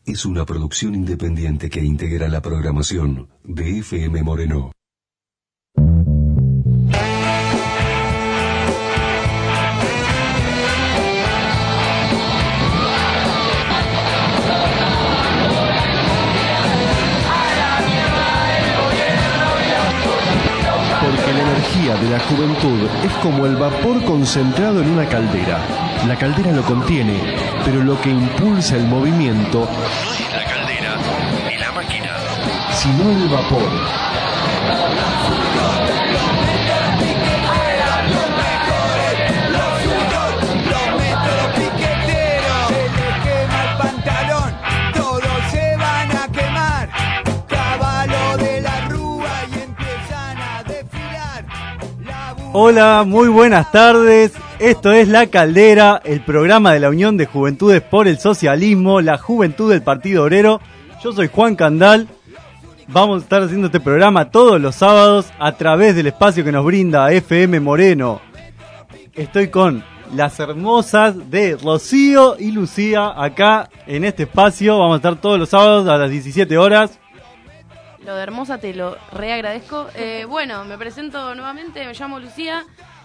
es una producción independiente que integra la programación de FM Moreno. Porque la energía de la juventud es como el vapor concentrado en una caldera. La caldera lo contiene, pero lo que impulsa el movimiento no es la caldera ni la máquina, sino el vapor. Hola, muy buenas tardes. Esto es La Caldera, el programa de la Unión de Juventudes por el Socialismo, la juventud del Partido Obrero. Yo soy Juan Candal. Vamos a estar haciendo este programa todos los sábados a través del espacio que nos brinda FM Moreno. Estoy con las hermosas de Rocío y Lucía acá en este espacio. Vamos a estar todos los sábados a las 17 horas. Lo de hermosa te lo reagradezco. Bueno, me presento nuevamente, me llamo Lucía.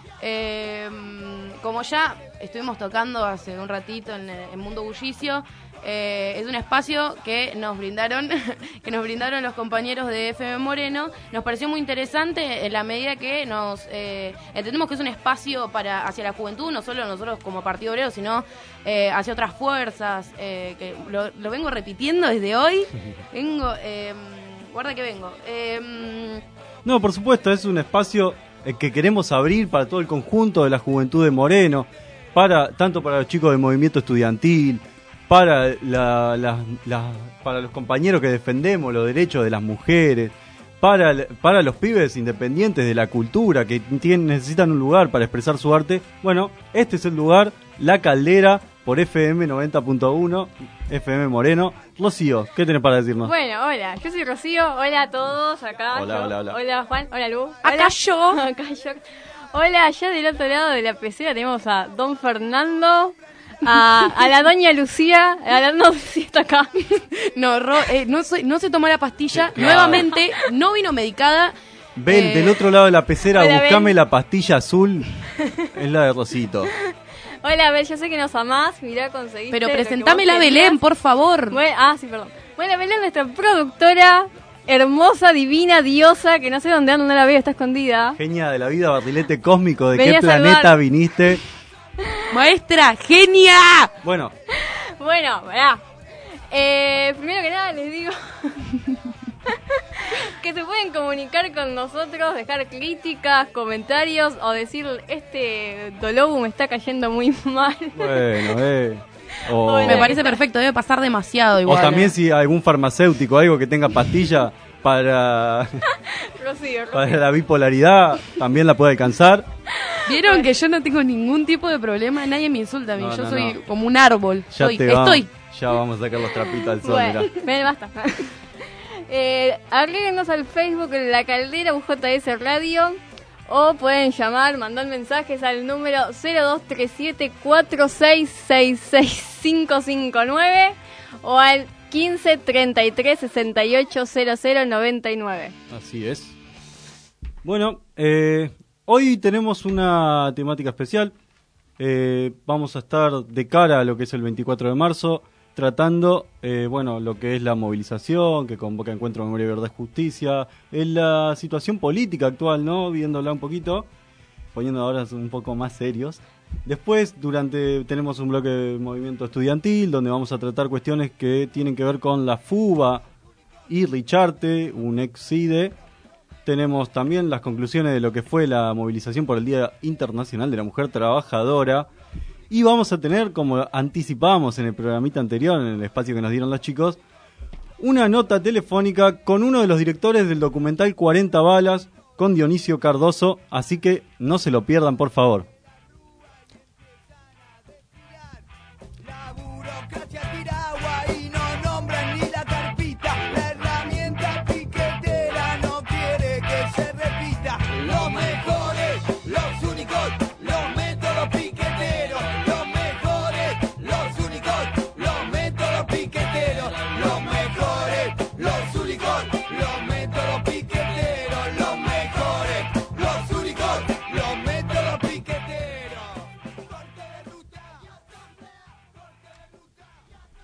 Como ya estuvimos tocando hace un ratito en Mundo Bullicio, es un espacio que nos brindaron los compañeros de FM Moreno. Nos pareció muy interesante en la medida que nos entendemos que es un espacio hacia la juventud, no solo nosotros como Partido Obrero, sino hacia otras fuerzas. Que lo vengo repitiendo desde hoy. Guarda que vengo. No, por supuesto, es un espacio que queremos abrir para todo el conjunto de la juventud de Moreno, tanto para los chicos del movimiento estudiantil, para para los compañeros que defendemos los derechos de las mujeres, para los pibes independientes de la cultura que necesitan un lugar para expresar su arte. Bueno, este es el lugar, La Caldera, por FM 90.1, FM Moreno. Rocío, ¿qué tenés para decirnos? Bueno, hola, yo soy Rocío, hola a todos, acá hola. Hola Juan, hola Lu. Acá yo. Acá yo. Hola, allá del otro lado de la pecera tenemos a Don Fernando, a la doña Lucía, no sé si está acá. No se tomó la pastilla, Claro. Nuevamente, no vino medicada. Ven, del otro lado de la pecera, hola, buscame Ben. la pastilla azul, es la de Rosito. Hola, Bel, yo sé que nos amás, mirá, conseguiste. Pero lo que presentame vos la querías. Belén, por favor. Sí, perdón. Bueno, Belén, nuestra productora, hermosa, divina, diosa, que no sé dónde anda, no la veo, está escondida. Genia de la vida, barrilete cósmico, ¿de Vení qué a salvar. planeta viniste? Maestra, genia. Bueno, Bueno, verá. Primero que nada les digo que se pueden comunicar con nosotros, dejar críticas, comentarios o decir Dolobu me está cayendo muy mal. bueno, O, Hola. Me parece perfecto, debe pasar demasiado o igual. también si algún farmacéutico, algo que tenga pastilla para Rocío. la bipolaridad, también la puede alcanzar. Vieron que yo no tengo ningún tipo de problema, nadie me insulta a mí, No, yo no, soy no. como un árbol. Ya Estoy. Ya vamos a sacar los trapitos al sol, Bueno, mirá. ven, basta. Agréguenos al Facebook La Caldera UJS Radio o pueden llamar, mandar mensajes al número 0237-4666559 o al 15 33 68 00 99. Así es. Bueno, hoy tenemos una temática especial. Vamos a estar de cara a lo que es el 24 de marzo, tratando, lo que es la movilización, que convoca Encuentro Memoria, Verdad y Justicia, en la situación política actual, ¿no? Viéndola un poquito, poniendo ahora un poco más serios. Después, tenemos un bloque de movimiento estudiantil, donde vamos a tratar cuestiones que tienen que ver con la FUBA y Richarte, un ex-CIDE. Tenemos también las conclusiones de lo que fue la movilización por el Día Internacional de la Mujer Trabajadora. Y vamos a tener, como anticipábamos en el programita anterior, en el espacio que nos dieron los chicos, una nota telefónica con uno de los directores del documental 40 Balas, con Dionisio Cardoso. Así que no se lo pierdan, por favor.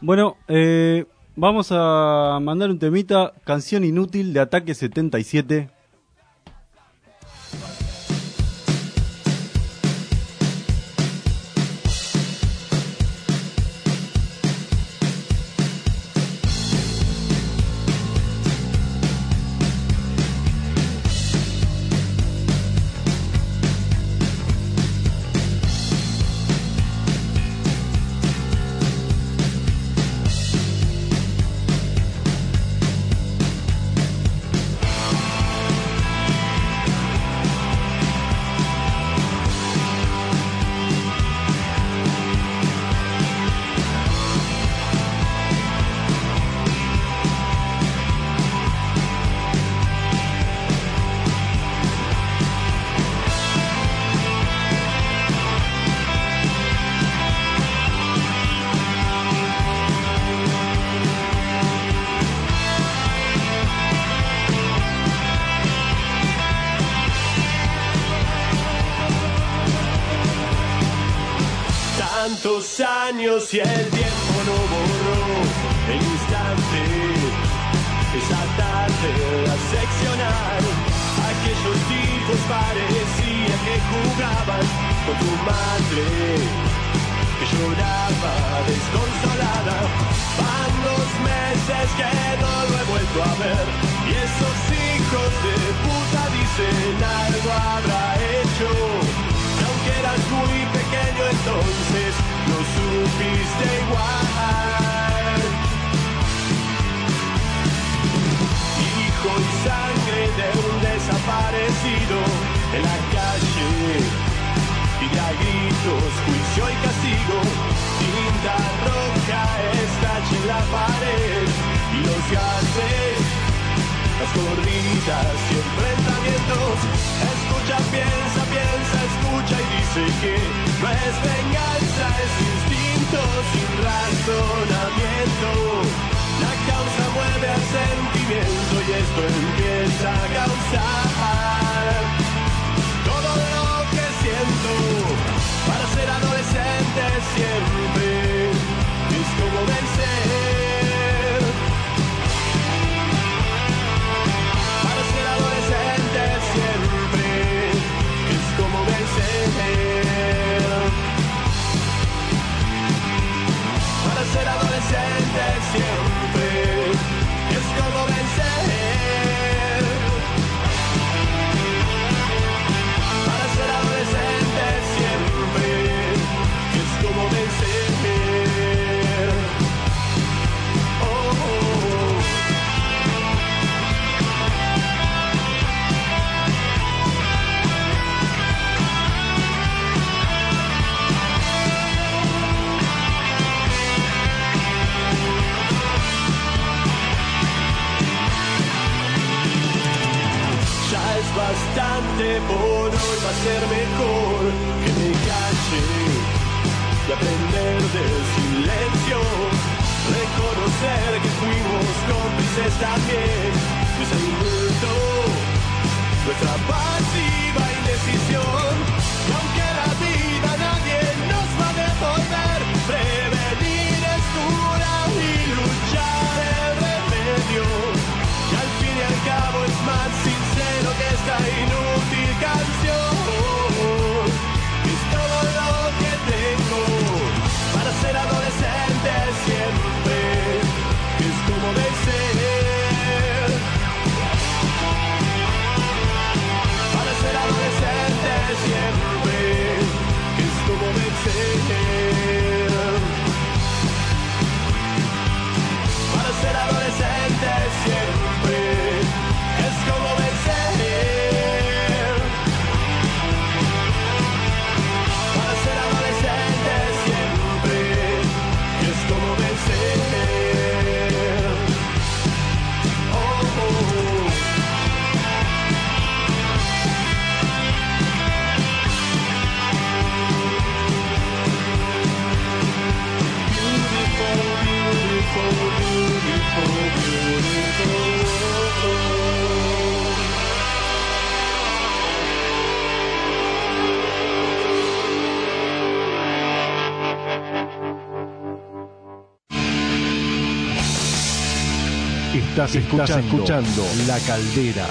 Bueno, vamos a mandar un temita, Canción Inútil de Ataque 77. Tantos años y el tiempo no borró el instante, esa tarde la seccional. Aquellos tipos parecía que jugaban con tu madre, que lloraba desconsolada. Van 2 meses que no lo he vuelto a ver, y esos hijos de puta dicen algo habrá hecho. Aunque eras muy pequeño entonces, lo supiste igual. Hijo y sangre de un desaparecido en la calle, y a gritos, juicio y castigo. Tinta roja estacha en la pared, y los gases, las corridas y enfrentamientos. Escucha, piensa, escucha y dice que no es venganza, es instinto sin razonamiento. La causa mueve al sentimiento y esto empieza a causar todo lo que siento. Para ser adolescente siempre es como vencer. Para ser adolescente siempre es como vencer. Para ser adolescente siempre es como vencer. Para ser adolescente siempre es como vencer. Oh, oh, oh. Ya es bastante por hoy, va a ser mejor que me calle y aprender del silencio. Reconocer que fuimos cómplices también de ese indulto, nuestra pasiva indecisión. Y aunque la vida nadie nos va a devolver, prevenir es cura y luchar el remedio. Y al fin y al cabo es más sincero que esta inútil canción. Es todo lo que tengo para ser adolescente siempre. Es como vencer. Para ser Estás escuchando La Caldera.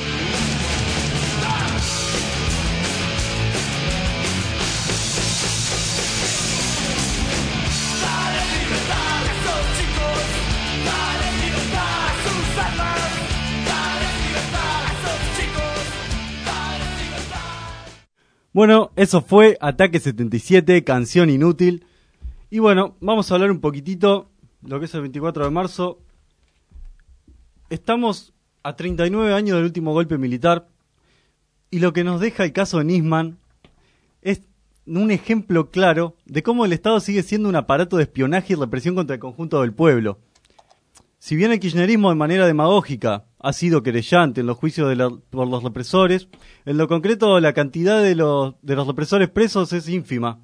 Bueno, eso fue Ataque 77, Canción Inútil. Y bueno, vamos a hablar un poquitito lo que es el 24 de marzo. Estamos a 39 años del último golpe militar. Y lo que nos deja el caso de Nisman es un ejemplo claro de cómo el Estado sigue siendo un aparato de espionaje y represión contra el conjunto del pueblo. Si bien el kirchnerismo de manera demagógica ha sido querellante en los juicios por los represores, en lo concreto la cantidad de los represores presos es ínfima.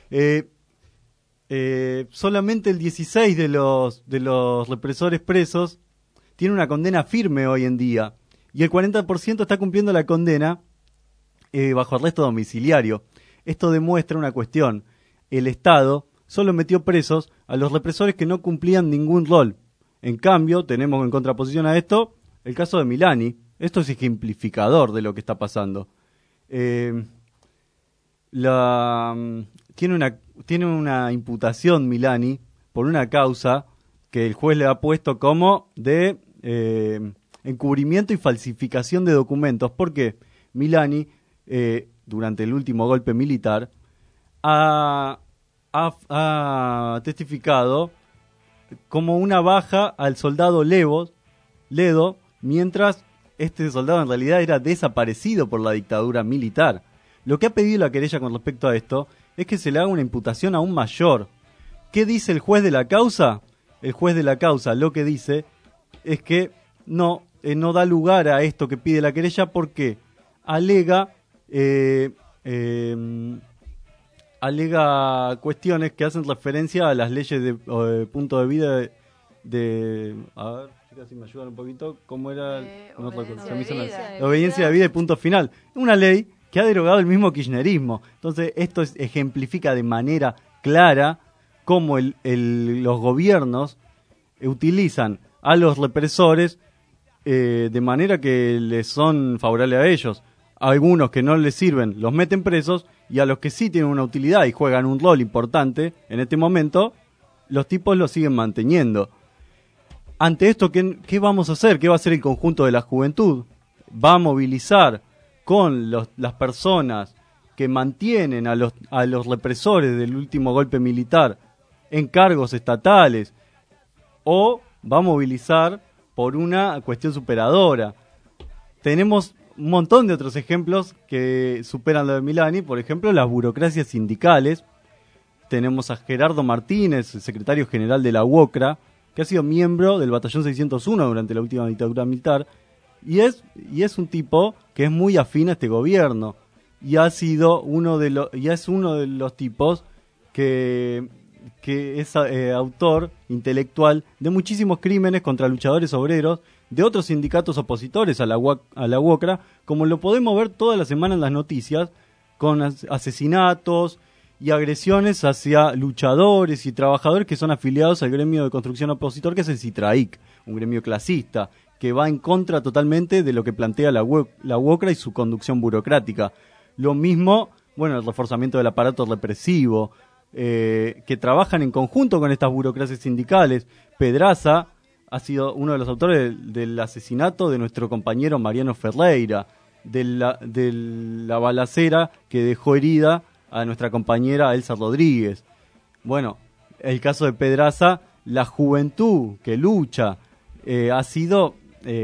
Solamente el 16 de los represores presos tiene una condena firme hoy en día, y el 40% está cumpliendo la condena bajo arresto domiciliario. Esto demuestra una cuestión: el Estado solo metió presos a los represores que no cumplían ningún rol. En cambio, tenemos en contraposición a esto el caso de Milani. Esto es ejemplificador de lo que está pasando. Tiene una imputación Milani por una causa que el juez le ha puesto como de encubrimiento y falsificación de documentos, porque Milani, durante el último golpe militar, ha testificado como una baja al soldado Ledo, mientras este soldado en realidad era desaparecido por la dictadura militar. Lo que ha pedido la querella con respecto a esto es que se le haga una imputación aún mayor. ¿Qué dice el juez de la causa? El juez de la causa lo que dice es que no da lugar a esto que pide la querella, porque alega cuestiones que hacen referencia a las leyes de punto de vida de a ver, chicas, si me ayudan un poquito, ¿cómo era? No recuerdo, se me hizo la obediencia de vida y punto final. Una ley que ha derogado el mismo kirchnerismo. Entonces, esto ejemplifica de manera clara cómo los gobiernos utilizan a los represores de manera que les son favorables a ellos. A algunos que no les sirven los meten presos, y a los que sí tienen una utilidad y juegan un rol importante en este momento, los tipos lo siguen manteniendo. Ante esto, ¿qué vamos a hacer? ¿Qué va a hacer el conjunto de la juventud? Va a movilizar con las personas que mantienen a los represores del último golpe militar en cargos estatales, o va a movilizar por una cuestión superadora. Tenemos un montón de otros ejemplos que superan lo de Milani, por ejemplo, las burocracias sindicales. Tenemos a Gerardo Martínez, el secretario general de la UOCRA, que ha sido miembro del batallón 601 durante la última dictadura militar, y es un tipo que es muy afín a este gobierno, y es uno de los tipos que es autor intelectual de muchísimos crímenes contra luchadores obreros de otros sindicatos opositores a la UOCRA, como lo podemos ver toda la semana en las noticias, con asesinatos y agresiones hacia luchadores y trabajadores que son afiliados al gremio de construcción opositor, que es el CITRAIC, un gremio clasista, que va en contra totalmente de lo que plantea la UOCRA y su conducción burocrática. Lo mismo, el reforzamiento del aparato represivo, que trabajan en conjunto con estas burocracias sindicales. Pedraza ha sido uno de los autores del asesinato de nuestro compañero Mariano Ferreira, de la balacera que dejó herida a nuestra compañera Elsa Rodríguez. Bueno, el caso de Pedraza, la juventud que lucha, ha sido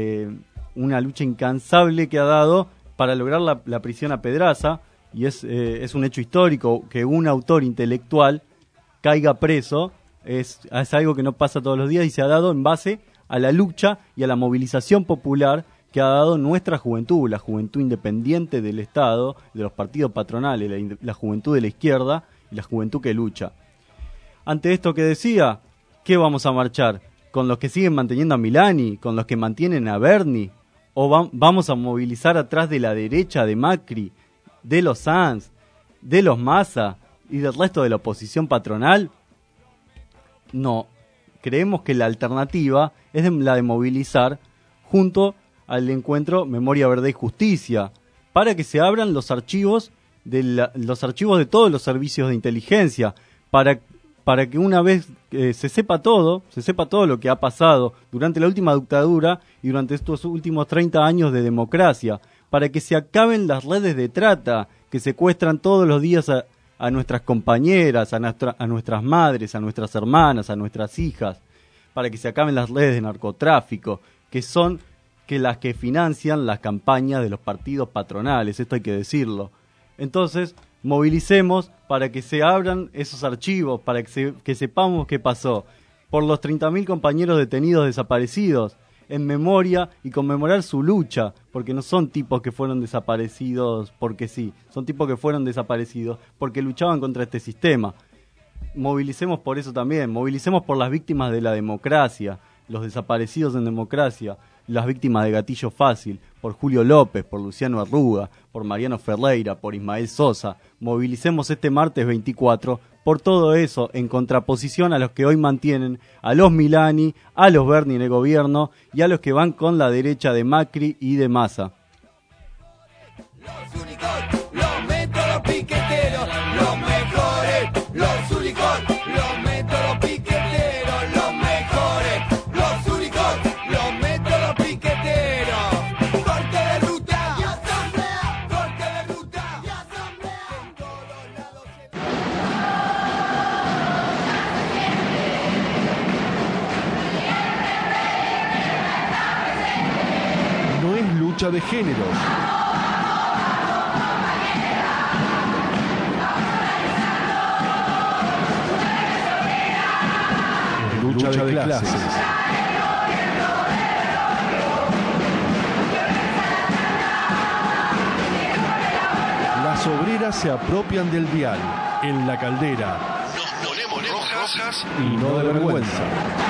una lucha incansable que ha dado para lograr la prisión a Pedraza, y es un hecho histórico que un autor intelectual caiga preso. Es algo que no pasa todos los días, y se ha dado en base a la lucha y a la movilización popular que ha dado nuestra juventud, la juventud independiente del Estado, de los partidos patronales, la juventud de la izquierda y la juventud que lucha. Ante esto que decía, ¿qué vamos a marchar? ¿Con los que siguen manteniendo a Milani? ¿Con los que mantienen a Berni? ¿O vamos a movilizar atrás de la derecha de Macri, de los Sanz, de los Massa y del resto de la oposición patronal? No, creemos que la alternativa es la de movilizar junto al encuentro Memoria, Verdad y Justicia, para que se abran los archivos los archivos de todos los servicios de inteligencia, para que una vez se sepa todo lo que ha pasado durante la última dictadura y durante estos últimos 30 años de democracia, para que se acaben las redes de trata que secuestran todos los días a nuestras compañeras, a nuestras madres, a nuestras hermanas, a nuestras hijas, para que se acaben las redes de narcotráfico, que son las que financian las campañas de los partidos patronales, esto hay que decirlo. Entonces, movilicemos para que se abran esos archivos, para que sepamos qué pasó, por los 30.000 compañeros detenidos desaparecidos, en memoria y conmemorar su lucha, porque no son tipos que fueron desaparecidos porque sí, son tipos que fueron desaparecidos porque luchaban contra este sistema. Movilicemos por eso también, movilicemos por las víctimas de la democracia, los desaparecidos en democracia, las víctimas de Gatillo Fácil, por Julio López, por Luciano Arruga, por Mariano Ferreira, por Ismael Sosa. Movilicemos este martes 24 por todo eso, en contraposición a los que hoy mantienen a los Milani, a los Berni en el gobierno y a los que van con la derecha de Macri y de Massa. Los únicos, los métodos piqueteros, los mejores, los únicos, los métodos piqueteros, los mejores, los únicos, los métodos piqueteros. Corte de ruta y asamblea, corte de ruta y asamblea. En todos lados No es lucha de géneros. Lucha de clases. Las obreras se apropian del dial. En la caldera. Nos ponemos rojas y no de vergüenza.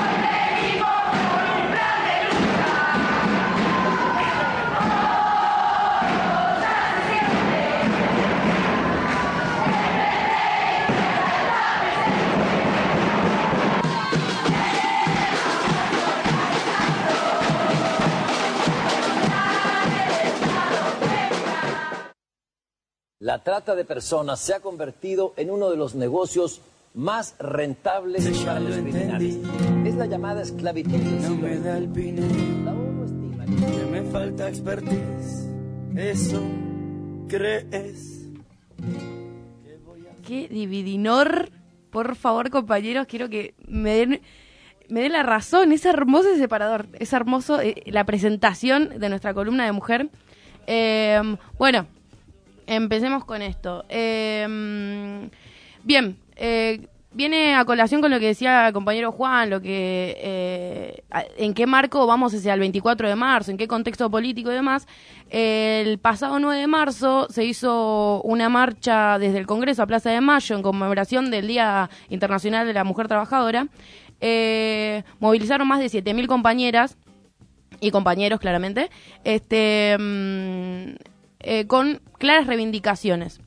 La trata de personas se ha convertido en uno de los negocios más rentables para los criminales. Es la llamada esclavitud del siglo. No me da el pinel, La ONU estima que me falta expertise. Eso crees. Qué dividinor. Por favor, compañeros, quiero que me den la razón. Es hermoso ese separador. Es hermoso la presentación de nuestra columna de mujer. Bueno, empecemos con esto. Bien, viene a colación con lo que decía el compañero Juan, lo que en qué marco vamos hacia el 24 de marzo, en qué contexto político y demás. El pasado 9 de marzo se hizo una marcha desde el Congreso a Plaza de Mayo en conmemoración del Día Internacional de la Mujer Trabajadora. Movilizaron más de 7.000 compañeras y compañeros, claramente, con claras reivindicaciones.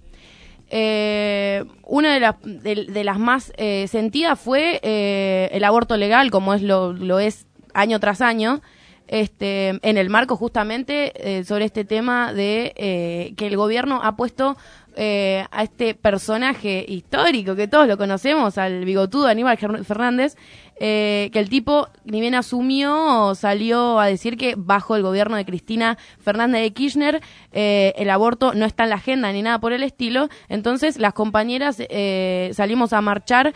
Una de las más sentidas fue el aborto legal, como lo es año tras año, en el marco justamente sobre este tema de que el gobierno ha puesto a este personaje histórico que todos lo conocemos, al bigotudo Aníbal Fernández, que el tipo, ni bien asumió, salió a decir que bajo el gobierno de Cristina Fernández de Kirchner el aborto no está en la agenda ni nada por el estilo. Entonces las compañeras salimos a marchar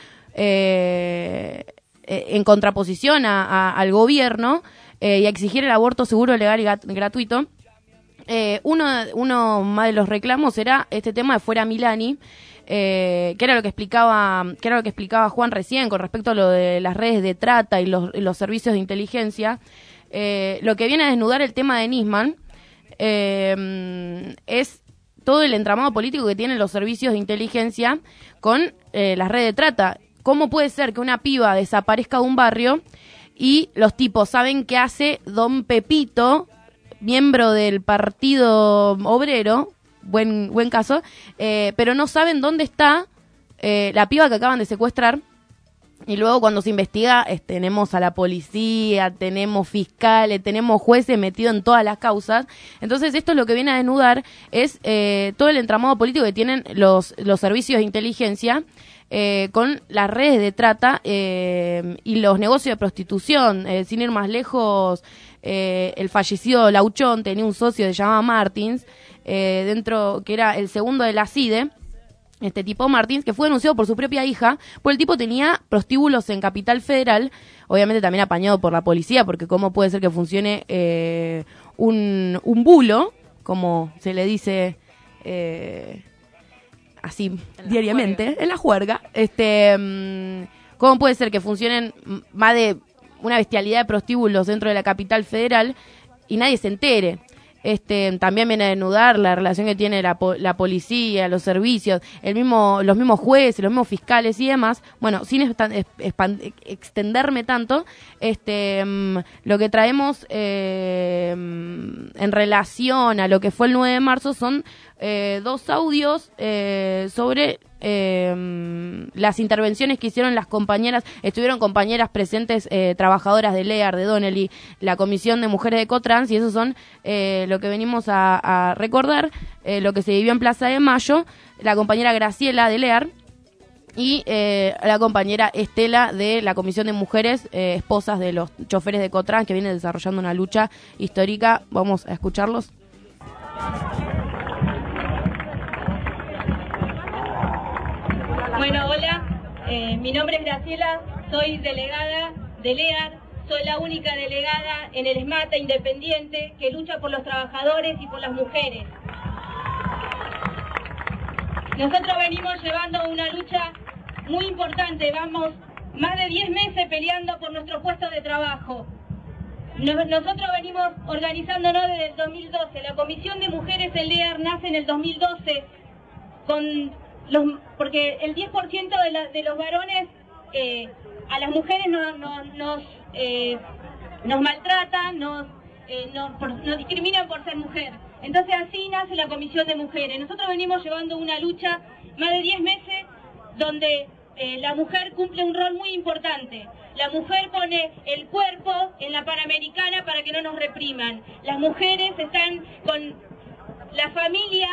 en contraposición al gobierno y a exigir el aborto seguro, legal y gratuito. Uno más de los reclamos era este tema de fuera Milani, que era lo que explicaba Juan recién con respecto a lo de las redes de trata y los servicios de inteligencia. Lo que viene a desnudar el tema de Nisman es todo el entramado político que tienen los servicios de inteligencia con las redes de trata. ¿Cómo puede ser que una piba desaparezca de un barrio y los tipos saben qué hace Don Pepito, miembro del Partido Obrero, buen caso, pero no saben dónde está la piba que acaban de secuestrar Y luego cuando se investiga, tenemos a la policía, tenemos fiscales, tenemos jueces metidos en todas las causas. Entonces esto lo que viene a desnudar es todo el entramado político que tienen los servicios de inteligencia con las redes de trata y los negocios de prostitución. Sin ir más lejos, el fallecido Lauchón tenía un socio que se llamaba Martins, dentro que era el segundo de la CIDE. Este tipo Martins, que fue denunciado por su propia hija, porque el tipo tenía prostíbulos en Capital Federal, obviamente también apañado por la policía, porque cómo puede ser que funcione un bulo, como se le dice así diariamente, en la juerga, cómo puede ser que funcionen más de una bestialidad de prostíbulos dentro de la Capital Federal y nadie se entere. También viene a desnudar la relación que tiene la policía, los servicios, los mismos jueces, los mismos fiscales y demás. Bueno, sin extenderme tanto, lo que traemos en relación a lo que fue el 9 de marzo son 2 audios sobre las intervenciones que hicieron las compañeras. Estuvieron compañeras presentes, trabajadoras de LEAR, de Donnelly, la Comisión de Mujeres de Cotrans, y esos son lo que venimos a recordar, lo que se vivió en Plaza de Mayo, la compañera Graciela de LEAR y la compañera Estela de la Comisión de Mujeres, esposas de los choferes de Cotrans, que vienen desarrollando una lucha histórica. Vamos a escucharlos. Bueno, hola, mi nombre es Graciela, soy delegada de LEAR, soy la única delegada en el SMATA independiente que lucha por los trabajadores y por las mujeres. Nosotros venimos llevando una lucha muy importante, vamos más de 10 meses peleando por nuestro puesto de trabajo. Nosotros venimos organizándonos desde el 2012, la Comisión de Mujeres en LEAR nace en el 2012 porque el 10% de los varones a las mujeres nos maltratan, nos discriminan por ser mujer. Entonces así nace la Comisión de Mujeres. Nosotros venimos llevando una lucha más de 10 meses donde la mujer cumple un rol muy importante. La mujer pone el cuerpo en la Panamericana para que no nos repriman. Las mujeres están con la familia.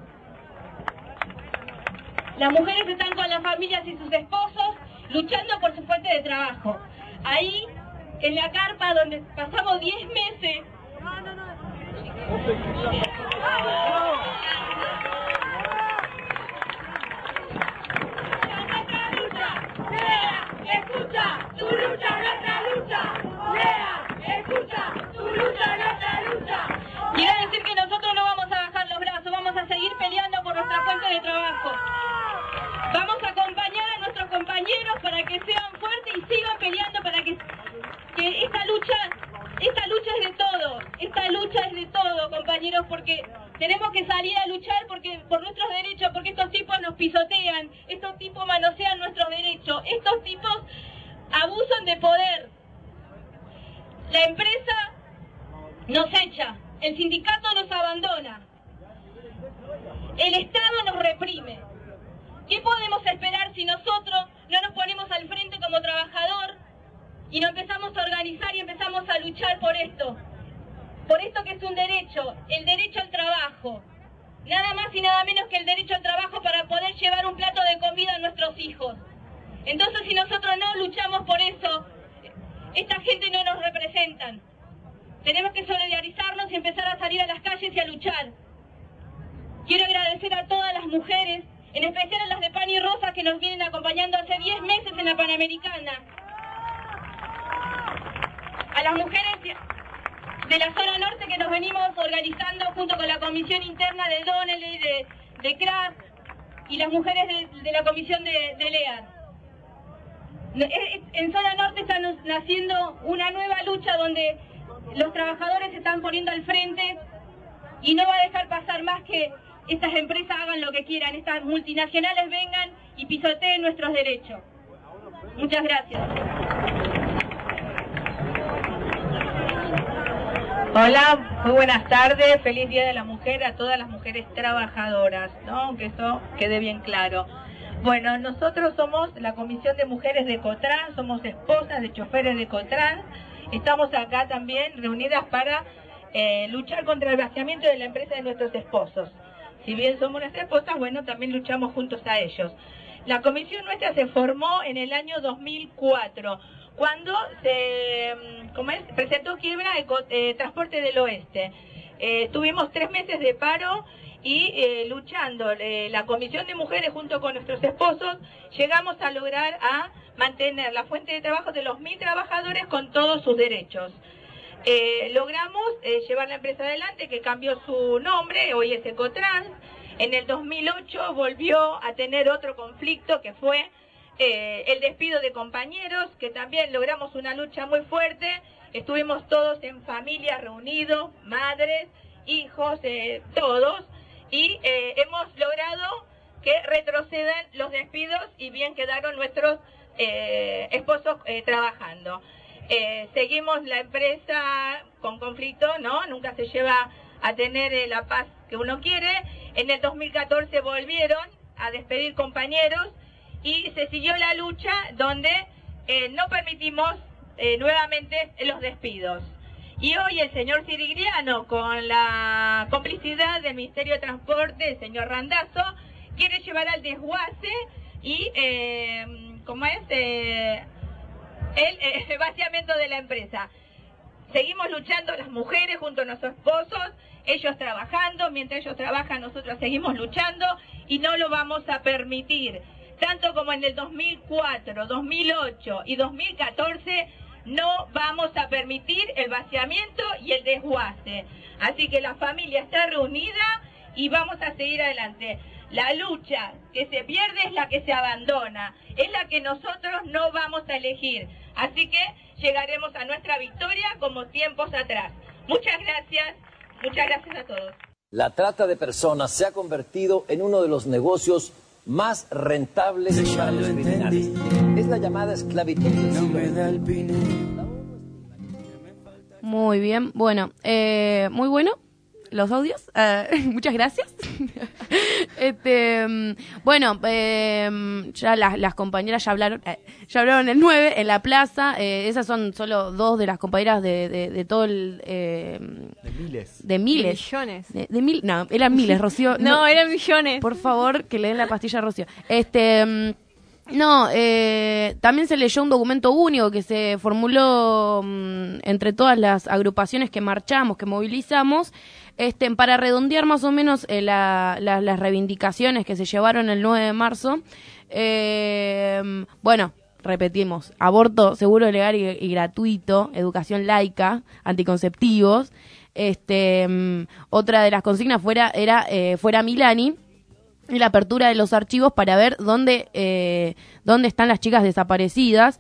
Las mujeres están con las familias y sus esposos luchando por su fuente de trabajo. Ahí, en la carpa donde pasamos 10 meses... Escucha, tu lucha, nuestra lucha. Lea, escucha, tu lucha, nuestra lucha. Quiero decir que nosotros no vamos a bajar los brazos, vamos a seguir peleando por nuestra fuente de trabajo. Vamos a acompañar a nuestros compañeros para que sean fuertes y sigan peleando para que esta lucha es de todo. Esta lucha es de todo, compañeros, porque tenemos que salir a luchar por nuestros derechos, porque estos tipos nos pisotean, estos tipos manosean nuestros derechos, estos tipos abusan de poder. La empresa nos echa, el sindicato nos abandona, el Estado nos reprime. ¿Qué podemos esperar si nosotros no nos ponemos al frente como trabajador y nos empezamos a organizar y empezamos a luchar por esto? Por esto que es un derecho, el derecho al trabajo. Nada más y nada menos que el derecho al trabajo para poder llevar un plato de comida a nuestros hijos. Entonces, si nosotros no luchamos por eso, esta gente no nos representan. Tenemos que solidarizarnos y empezar a salir a las calles y a luchar. Quiero agradecer a todas las mujeres, en especial a las de Pan y Rosa, que nos vienen acompañando hace 10 meses en la Panamericana. A las mujeres de la zona norte que nos venimos organizando junto con la comisión interna de Donnelly, de CRAS y las mujeres de la comisión de LEAR. En zona norte está naciendo una nueva lucha donde los trabajadores se están poniendo al frente y no va a dejar pasar más que estas empresas hagan lo que quieran, estas multinacionales vengan y pisoteen nuestros derechos. Muchas gracias. Hola, muy buenas tardes, feliz Día de la Mujer a todas las mujeres trabajadoras, ¿no? Que eso quede bien claro. Bueno, nosotros somos la Comisión de Mujeres de Cotrans, somos esposas de choferes de Cotrans. Estamos acá también reunidas para luchar contra el vaciamiento de la empresa de nuestros esposos. Si bien somos nuestras esposas, bueno, también luchamos juntos a ellos. La comisión nuestra se formó en el año 2004, cuando se presentó quiebra de Transporte del Oeste. Tuvimos 3 meses de paro y luchando la Comisión de Mujeres junto con nuestros esposos, llegamos a lograr a mantener la fuente de trabajo de los 1.000 trabajadores con todos sus derechos. Logramos llevar la empresa adelante, que cambió su nombre, hoy es Ecotrans. En el 2008 volvió a tener otro conflicto que fue el despido de compañeros, que también logramos una lucha muy fuerte. Estuvimos todos en familia reunidos, madres, hijos, todos, y hemos logrado que retrocedan los despidos y bien quedaron nuestros esposos trabajando. Seguimos la empresa con conflicto, ¿no? Nunca se lleva a tener la paz que uno quiere. En el 2014 volvieron a despedir compañeros y se siguió la lucha donde no permitimos nuevamente los despidos. Y hoy el señor Sirigliano, con la complicidad del Ministerio de Transporte, el señor Randazzo, quiere llevar al desguace y, el vaciamiento de la empresa. Seguimos luchando las mujeres junto a nuestros esposos, ellos trabajando, mientras ellos trabajan nosotros seguimos luchando y no lo vamos a permitir. Tanto como en el 2004, 2008 y 2014 no vamos a permitir el vaciamiento y el desguace. Así que la familia está reunida y vamos a seguir adelante. La lucha que se pierde es la que se abandona, es la que nosotros no vamos a elegir. Así que llegaremos a nuestra victoria como tiempos atrás. Muchas gracias a todos. La trata de personas se ha convertido en uno de los negocios más rentables para los criminales. Es la llamada esclavitud del siglo. Muy bien, bueno, muy bueno los audios, muchas gracias. Bueno, ya las compañeras ya hablaron el 9 en la plaza. Esas son solo 2 de las compañeras de todo el de miles millones no, eran miles, Rocío. No, eran millones. Por favor, que le den la pastilla a Rocío. También se leyó un documento único que se formuló entre todas las agrupaciones que marchamos, que movilizamos, para redondear más o menos las reivindicaciones que se llevaron el 9 de marzo. Bueno, repetimos, aborto seguro, legal y gratuito, educación laica, anticonceptivos. Otra de las consignas fuera Milani, y la apertura de los archivos para ver dónde están las chicas desaparecidas.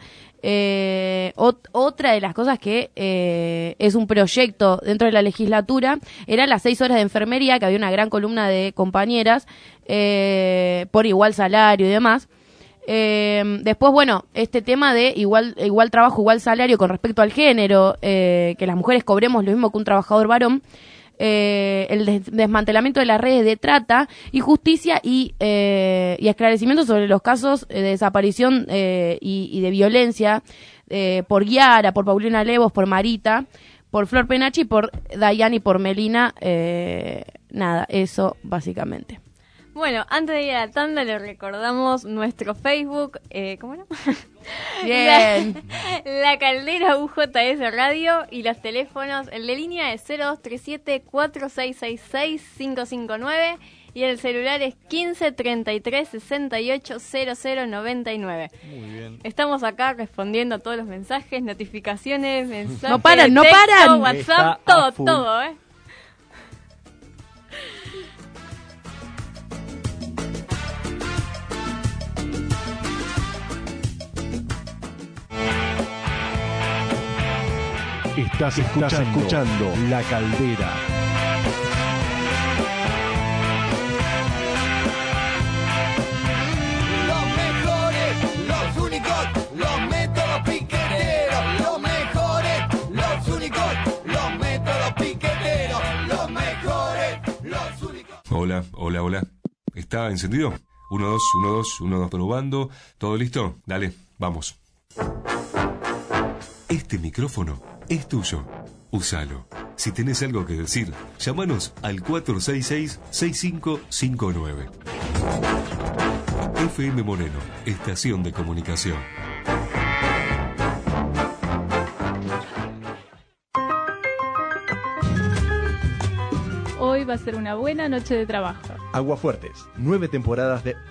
Otra de las cosas que es un proyecto dentro de la legislatura era las 6 horas de enfermería, que había una gran columna de compañeras por igual salario y demás. Después, bueno, este tema de igual trabajo, igual salario con respecto al género, que las mujeres cobremos lo mismo que un trabajador varón. El desmantelamiento de las redes de trata y justicia y esclarecimiento sobre los casos de desaparición y de violencia por Guiara, por Paulina Levos, por Marita, por Flor Penachi, por Dayani y por Melina. Nada, eso básicamente. Bueno, antes de ir a la tanda le recordamos nuestro Facebook, ¿cómo era? Bien. La Caldera UJS Radio, y los teléfonos, el de línea es 0237-4666-559 y el celular es 1533-680099. Muy bien. Estamos acá respondiendo a todos los mensajes, notificaciones, mensajes, No paran. WhatsApp, Está todo, ¿eh? Estás escuchando La Caldera. Los mejores, los únicos, los métodos piqueteros. Los mejores, los únicos, los métodos piqueteros. Los mejores, los únicos. Hola. ¿Está encendido? 1, 2, 1, 2, 1, 2, probando. ¿Todo listo? Dale, vamos. Este micrófono es tuyo. Úsalo. Si tenés algo que decir, llámanos al 466-6559. FM Moreno, estación de comunicación. Hoy va a ser una buena noche de trabajo. Aguafuertes, 9 temporadas. Es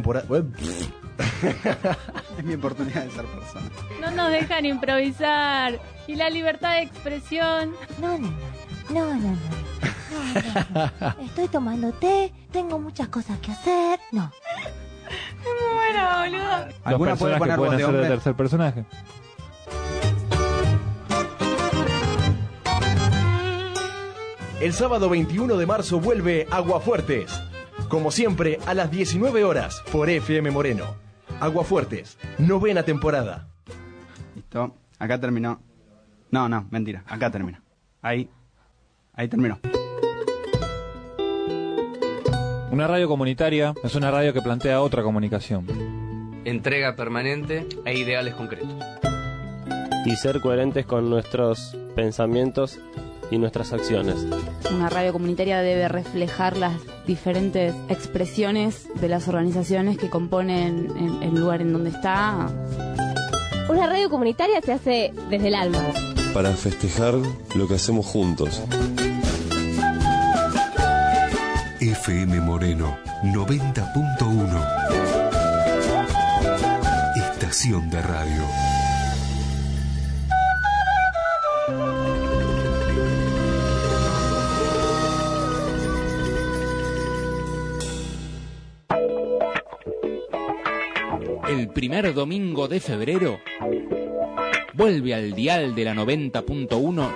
mi oportunidad de ser persona. No nos dejan improvisar. Y la libertad de expresión. No. Estoy tomando té, tengo muchas cosas que hacer. No. Bueno, boludo. ¿Alguna puede poner voz de hombre? tercer personaje. El sábado 21 de marzo vuelve Aguafuertes. Como siempre, a las 19 horas por FM Moreno. Aguafuertes, 9ª temporada. Listo, acá terminó. No, mentira, acá terminó. Ahí terminó. Una radio comunitaria es una radio que plantea otra comunicación. Entrega permanente e ideales concretos. Y ser coherentes con nuestros pensamientos y nuestras acciones. Una radio comunitaria debe reflejar las diferentes expresiones de las organizaciones que componen el lugar en donde está. Una radio comunitaria se hace desde el alma. Para festejar lo que hacemos juntos. FM Moreno 90.1. Estación de radio. El primer domingo de febrero vuelve al dial de la 90.1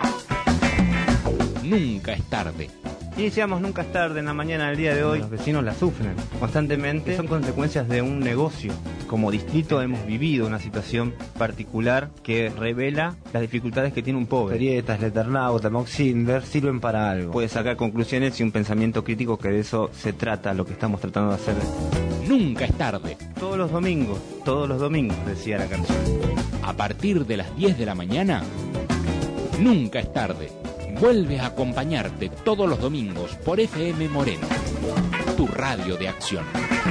Nunca es tarde. Iniciamos Nunca es tarde en la mañana del día de hoy. Los vecinos la sufren constantemente. Son consecuencias de un negocio. Como distrito hemos vivido una situación particular que revela las dificultades que tiene un pobre. Ferietas, Leternauta, Moxinder sirven para algo. Puede sacar conclusiones y un pensamiento crítico, que de eso se trata lo que estamos tratando de hacer. Nunca es tarde. Todos los domingos, decía la canción. A partir de las 10 de la mañana, Nunca es tarde. Vuelve a acompañarte todos los domingos por FM Moreno, tu radio de acción.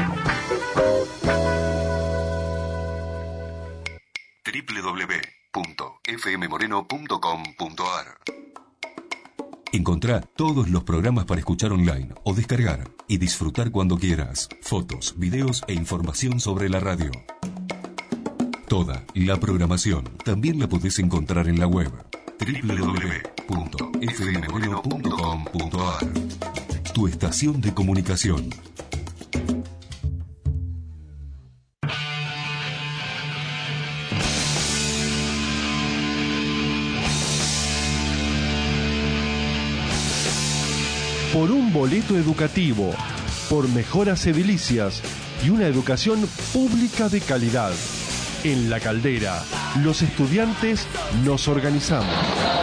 www.fmmoreno.com.ar. Encontrá todos los programas para escuchar online o descargar y disfrutar cuando quieras. Fotos, videos e información sobre la radio. Toda la programación también la podés encontrar en la web www.fmmoreno.com.ar. Tu estación de comunicación. Por un boleto educativo, por mejoras edilicias y una educación pública de calidad. En La Caldera, los estudiantes nos organizamos.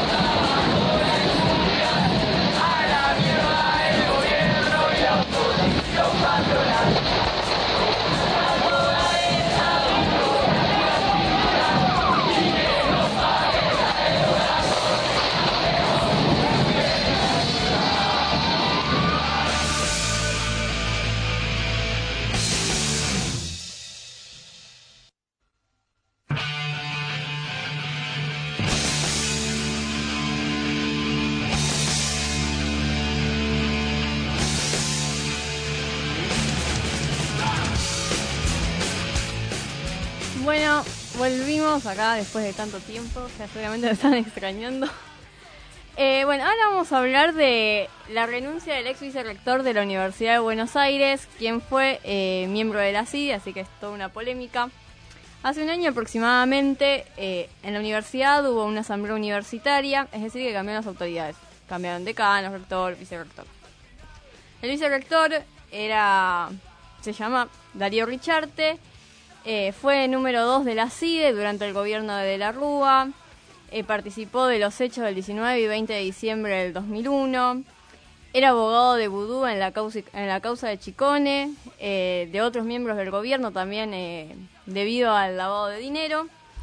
Bueno, volvimos acá después de tanto tiempo, ya seguramente me están extrañando. Bueno, ahora vamos a hablar de la renuncia del ex vicerrector de la Universidad de Buenos Aires, quien fue miembro de la CIDE, así que es toda una polémica. Hace un año aproximadamente, en la universidad hubo una asamblea universitaria, es decir, que cambiaron las autoridades. Cambiaron decano, rector, vicerrector. El vicerrector se llama Darío Richarte. Fue número 2 de la CIDE durante el gobierno de la Rúa, participó de los hechos del 19 y 20 de diciembre del 2001, Era abogado de vudú en la causa de Chicone, de otros miembros del gobierno también debido al lavado de dinero.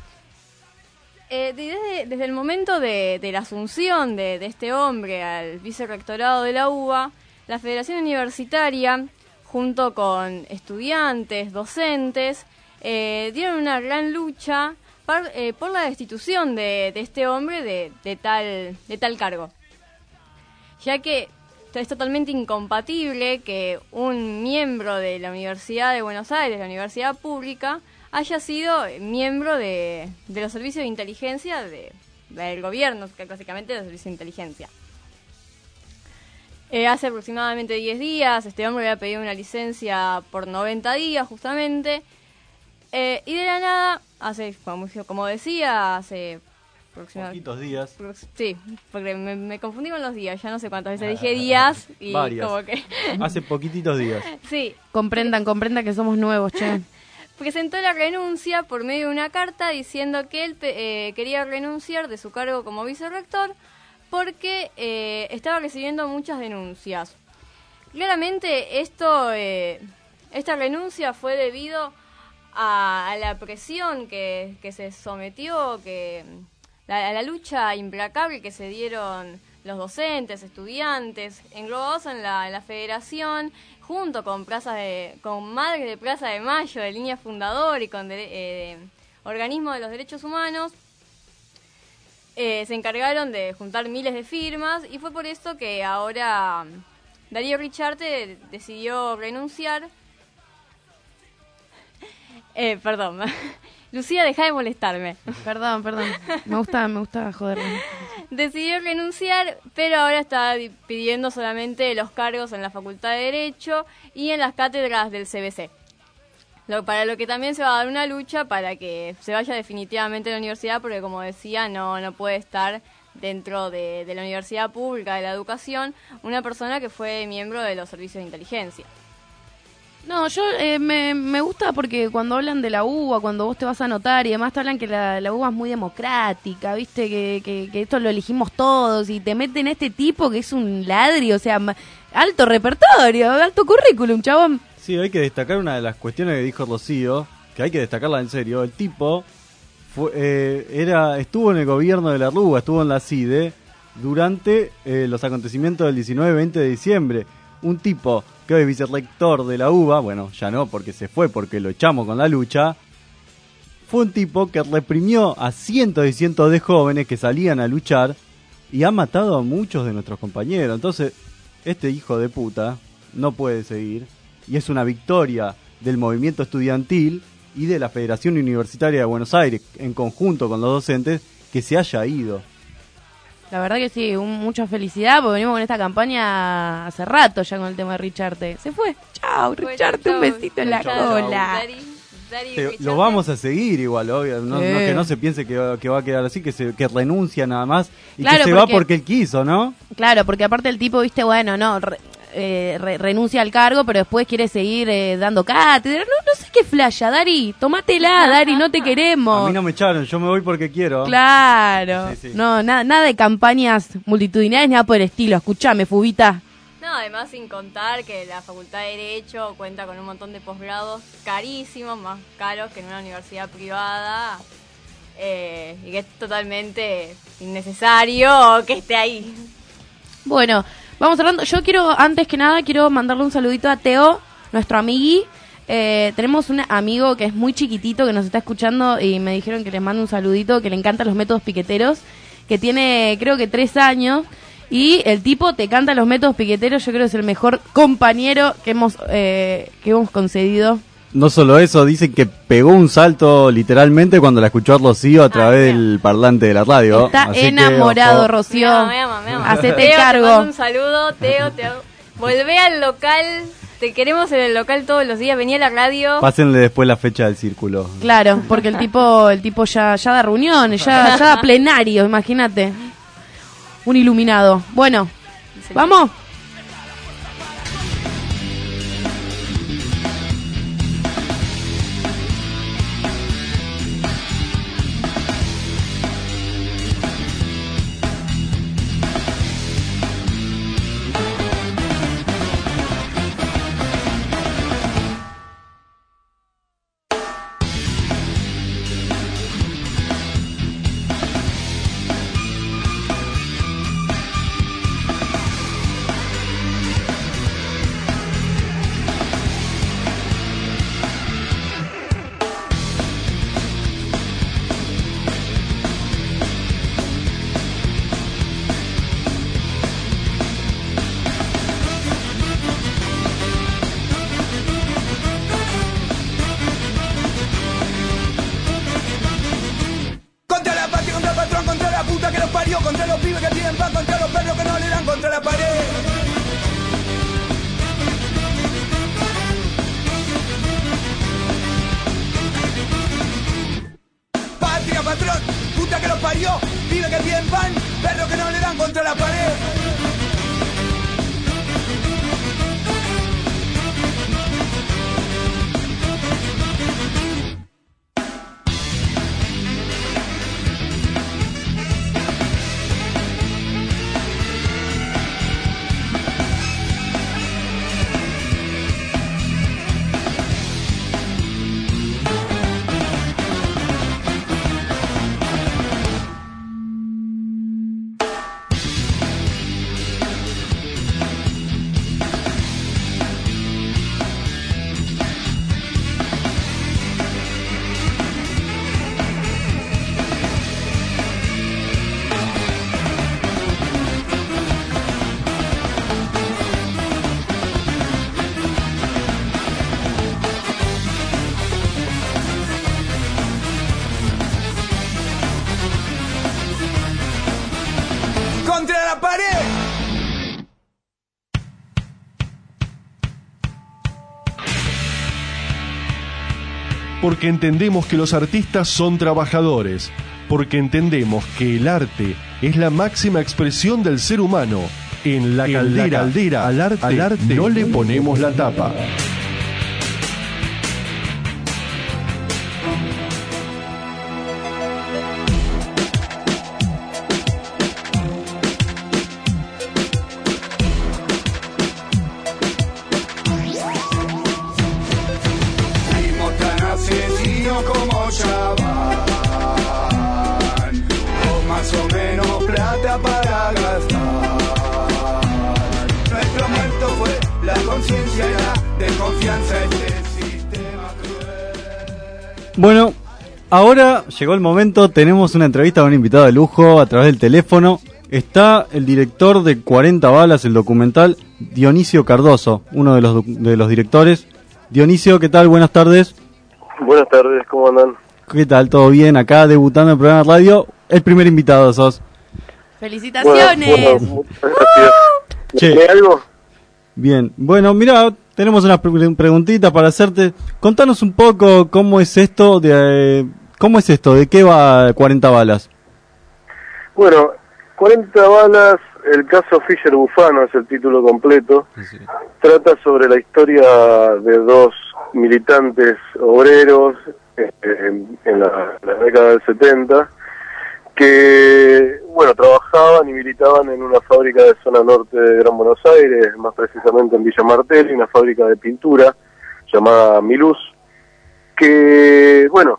Desde el momento de la asunción de este hombre al vicerrectorado de la UBA, la Federación Universitaria, junto con estudiantes, docentes, dieron una gran lucha por la destitución de este hombre de tal cargo, ya que es totalmente incompatible que un miembro de la Universidad de Buenos Aires, la universidad pública, haya sido miembro de los servicios de inteligencia del gobierno, que básicamente de los servicios de inteligencia. Hace aproximadamente 10 días, este hombre había pedido una licencia por 90 días, justamente, y de la nada, como decía, hace poquitos días. Sí, porque me confundí con los días, ya no sé cuántas veces dije días y varias. Como que... Hace poquititos días. Sí. Comprendan que somos nuevos, che. Presentó la renuncia por medio de una carta diciendo que él quería renunciar de su cargo como vicerrector porque estaba recibiendo muchas denuncias. Claramente esta renuncia fue debido a la presión que se sometió, a la lucha implacable que se dieron los docentes, estudiantes, englobados en la federación, junto con madres de Plaza de Mayo, de Línea Fundador y con organismos de los derechos humanos. Se encargaron de juntar miles de firmas y fue por eso que ahora Darío Richarte decidió renunciar. Perdón. Lucía, deja de molestarme. Perdón. Me gusta joderme. Decidió renunciar, pero ahora está pidiendo solamente los cargos en la Facultad de Derecho y en las cátedras del CBC. Para lo que también se va a dar una lucha para que se vaya definitivamente a la universidad, porque como decía, no puede estar dentro de la universidad pública de la educación una persona que fue miembro de los servicios de inteligencia. No, yo me gusta porque cuando hablan de la UBA, cuando vos te vas a anotar y demás, te hablan que la UBA es muy democrática, viste, que esto lo elegimos todos y te meten a este tipo que es un ladri, o sea, alto repertorio, alto currículum, chabón. Sí, hay que destacar una de las cuestiones que dijo Rocío, que hay que destacarla en serio. El tipo estuvo en el gobierno de la RUBA, estuvo en la CIDE durante los acontecimientos del 19-20 de diciembre. Un tipo que hoy es vicerrector de la UBA, bueno, ya no, porque se fue, porque lo echamos con la lucha. Fue un tipo que reprimió a cientos y cientos de jóvenes que salían a luchar y ha matado a muchos de nuestros compañeros. Entonces, este hijo de puta no puede seguir. Y es una victoria del movimiento estudiantil y de la Federación Universitaria de Buenos Aires, en conjunto con los docentes, que se haya ido. La verdad que sí, mucha felicidad, porque venimos con esta campaña hace rato ya con el tema de Richarte. Se fue. Chao, Richarte, un besito en la cola. Lo vamos a seguir igual, obvio. No, que no se piense que va a quedar así, que renuncia nada más y claro, que se va porque él quiso, ¿no? Claro, porque aparte el tipo, viste, bueno, no... renuncia al cargo, pero después quiere seguir dando cátedra. No sé qué flasha, Dari. Tómatela, Dari, no te queremos. A mí no me echaron, yo me voy porque quiero. Claro. Sí. No, nada de campañas multitudinarias, nada por el estilo. Escuchame, Fubita. No, además sin contar que la Facultad de Derecho cuenta con un montón de posgrados carísimos, más caros que en una universidad privada, y que es totalmente innecesario que esté ahí. Bueno, vamos hablando. Yo antes que nada, quiero mandarle un saludito a Teo, nuestro amigui. Tenemos un amigo que es muy chiquitito que nos está escuchando y me dijeron que les mando un saludito, que le encantan los métodos piqueteros, que tiene creo que 3 años y el tipo te canta los métodos piqueteros. Yo creo que es el mejor compañero que hemos concedido. No solo eso, dicen que pegó un salto literalmente cuando la escuchó a Rocío a través del parlante de la radio. Está así enamorado, Rocío. Me ama. Hacete Teo, cargo. Te mando un saludo, Teo. Volvé al local. Te queremos en el local todos los días. Vení a la radio. Pásenle después la fecha del círculo. Claro, porque el tipo ya da reuniones, ya da plenario, imagínate. Un iluminado. Bueno, ¿vamos? la pared. Porque entendemos que los artistas son trabajadores, porque entendemos que el arte es la máxima expresión del ser humano. En la caldera, al arte no le ponemos la tapa. Bueno, ahora llegó el momento, tenemos una entrevista con un invitado de lujo a través del teléfono. Está el director de 40 balas, el documental, Dionisio Cardoso, uno de los directores. Dionisio, ¿qué tal? Buenas tardes. Buenas tardes, ¿cómo andan? ¿Qué tal? ¿Todo bien? Acá debutando en el programa de radio, el primer invitado sos. ¡Felicitaciones! Bueno, muchas gracias. Che. ¿Algo? Bien, bueno, mira, tenemos unas preguntitas para hacerte. Contanos un poco cómo es esto, de qué va 40 balas. Bueno, 40 balas, el caso Fischer Bufano es el título completo. Sí. Trata sobre la historia de dos militantes obreros en la década del 70 que, bueno, trabajaban y militaban en una fábrica de zona norte de Gran Buenos Aires, más precisamente en Villa Martelli, una fábrica de pintura llamada Miluz, que, bueno,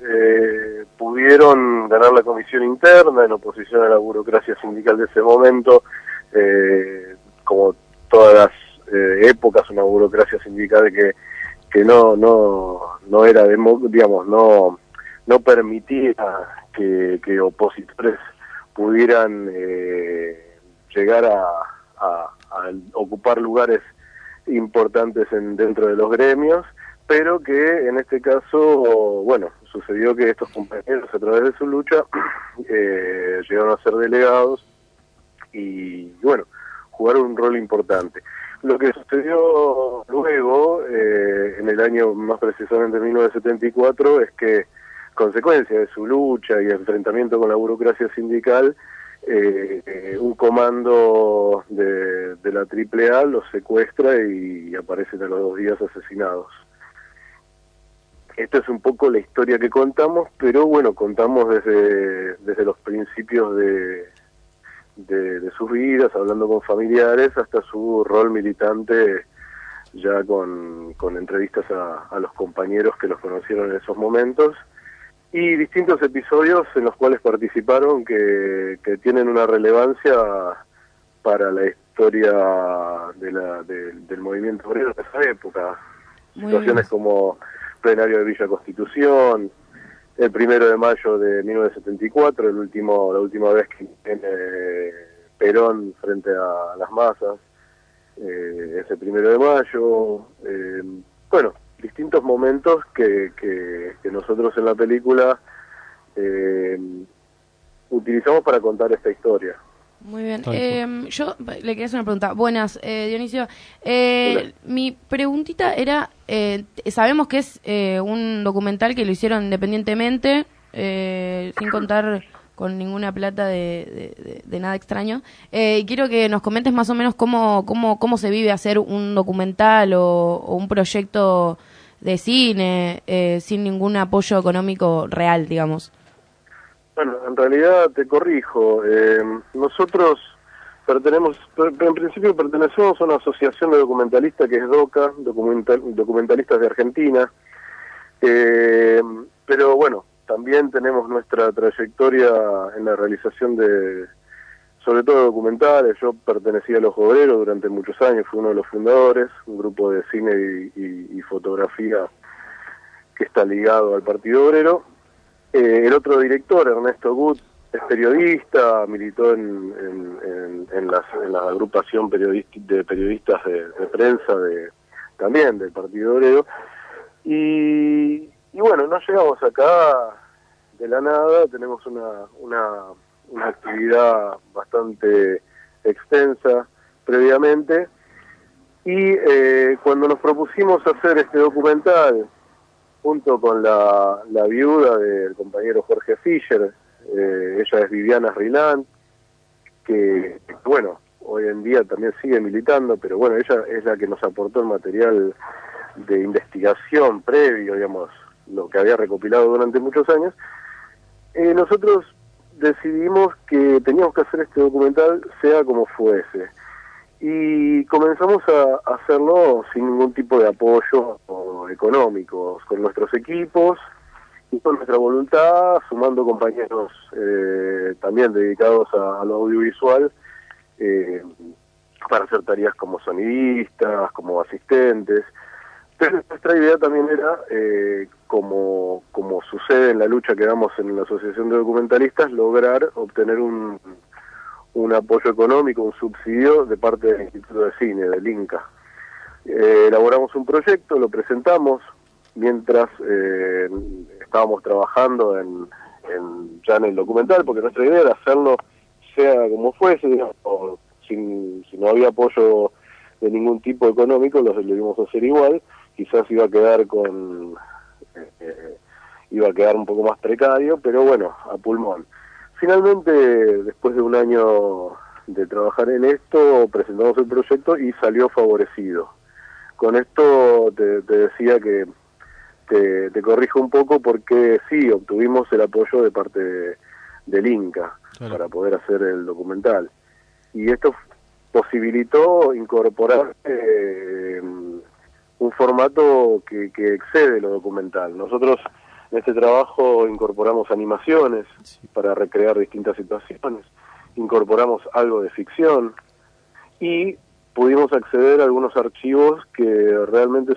pudieron ganar la comisión interna en oposición a la burocracia sindical de ese momento, como todas las épocas, una burocracia sindical que no era, digamos, no permitía que opositores pudieran llegar a ocupar lugares importantes dentro de los gremios, pero que en este caso, bueno, sucedió que estos compañeros a través de su lucha llegaron a ser delegados y, bueno, jugaron un rol importante. Lo que sucedió luego, en el año más precisamente 1974, es que, consecuencia de su lucha y enfrentamiento con la burocracia sindical, un comando de la AAA los secuestra y aparecen a los 2 días asesinados. Esta es un poco la historia que contamos, pero bueno, contamos desde los principios de sus vidas, hablando con familiares, hasta su rol militante, ya con entrevistas a los compañeros que los conocieron en esos momentos, y distintos episodios en los cuales participaron que tienen una relevancia para la historia del movimiento obrero de esa época. Situaciones como plenario de Villa Constitución, el 1 de mayo de 1974, la última vez que viene Perón frente a las masas, ese 1 de mayo, bueno, distintos momentos que nosotros en la película utilizamos para contar esta historia. Muy bien. Yo le quería hacer una pregunta. Buenas, Dionisio. Mi preguntita era, sabemos que es un documental que lo hicieron independientemente, sin contar con ninguna plata de nada extraño. Quiero que nos comentes más o menos cómo se vive hacer un documental o un proyecto de cine sin ningún apoyo económico real, digamos. Bueno, en realidad te corrijo. Nosotros en principio pertenecemos a una asociación de documentalistas que es DOCA, Documentalistas de Argentina. Pero bueno, también tenemos nuestra trayectoria en la realización sobre todo documentales. Yo pertenecía a Los Obreros durante muchos años, fui uno de los fundadores, un grupo de cine y fotografía que está ligado al Partido Obrero. El otro director, Ernesto Gut, es periodista, militó en la agrupación de periodistas de prensa también del Partido Obrero. Y bueno, no llegamos acá de la nada, tenemos una actividad bastante extensa previamente, y cuando nos propusimos hacer este documental junto con la viuda del compañero Jorge Fischer, ella es Viviana Riland, que bueno, hoy en día también sigue militando, pero bueno, ella es la que nos aportó el material de investigación previo, digamos, lo que había recopilado durante muchos años. Nosotros decidimos que teníamos que hacer este documental sea como fuese, y comenzamos a hacerlo sin ningún tipo de apoyo económico, con nuestros equipos y con nuestra voluntad, sumando compañeros también dedicados a lo audiovisual, para hacer tareas como sonidistas, como asistentes. Pero nuestra idea también era, como sucede en la lucha que damos en la Asociación de Documentalistas, lograr obtener un apoyo económico, un subsidio de parte del Instituto de Cine, del INCA. Elaboramos un proyecto, lo presentamos mientras estábamos trabajando ya en el documental, porque nuestra idea era hacerlo sea como fuese, digamos, si no había apoyo de ningún tipo económico, lo íbamos a hacer igual. Quizás iba a quedar un poco más precario, pero bueno, a pulmón. Finalmente, después de un año de trabajar en esto, presentamos el proyecto y salió favorecido. Con esto te decía que te corrijo un poco, porque sí, obtuvimos el apoyo de parte del INCA, claro, para poder hacer el documental. Y esto posibilitó incorporar un formato que excede lo documental. Nosotros en este trabajo incorporamos animaciones para recrear distintas situaciones, incorporamos algo de ficción y pudimos acceder a algunos archivos que realmente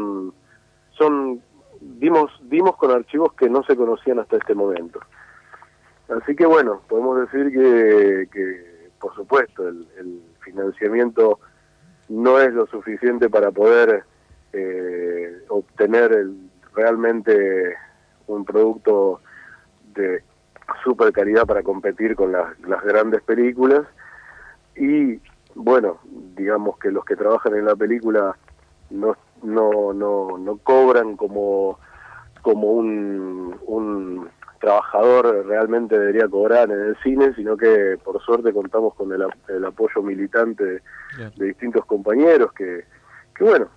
dimos con archivos que no se conocían hasta este momento. Así que bueno, podemos decir que por supuesto el financiamiento no es lo suficiente para poder obtener realmente un producto de super calidad para competir con las grandes películas, y bueno, digamos que los que trabajan en la película no cobran como un trabajador realmente debería cobrar en el cine, sino que por suerte contamos con el apoyo militante de distintos compañeros que bueno,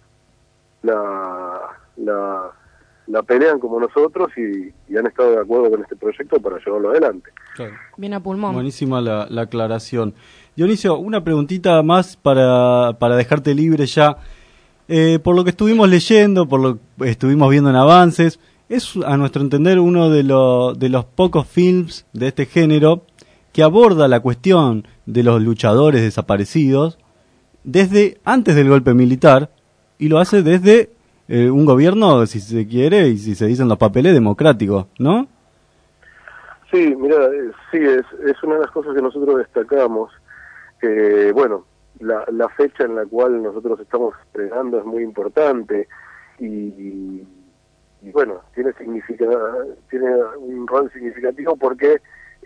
la pelean como nosotros y han estado de acuerdo con este proyecto para llevarlo adelante. Claro. Bien a pulmón. Buenísima la aclaración. Dionisio, una preguntita más para dejarte libre ya. Por lo que estuvimos leyendo, por lo que estuvimos viendo en avances, es a nuestro entender uno de los pocos films de este género que aborda la cuestión de los luchadores desaparecidos desde antes del golpe militar, y lo hace desde un gobierno, si se quiere, y si se dicen los papeles, democráticos, ¿no? Sí, mira, sí, es una de las cosas que nosotros destacamos. Bueno, la fecha en la cual nosotros estamos estrenando es muy importante y bueno, tiene un rol significativo porque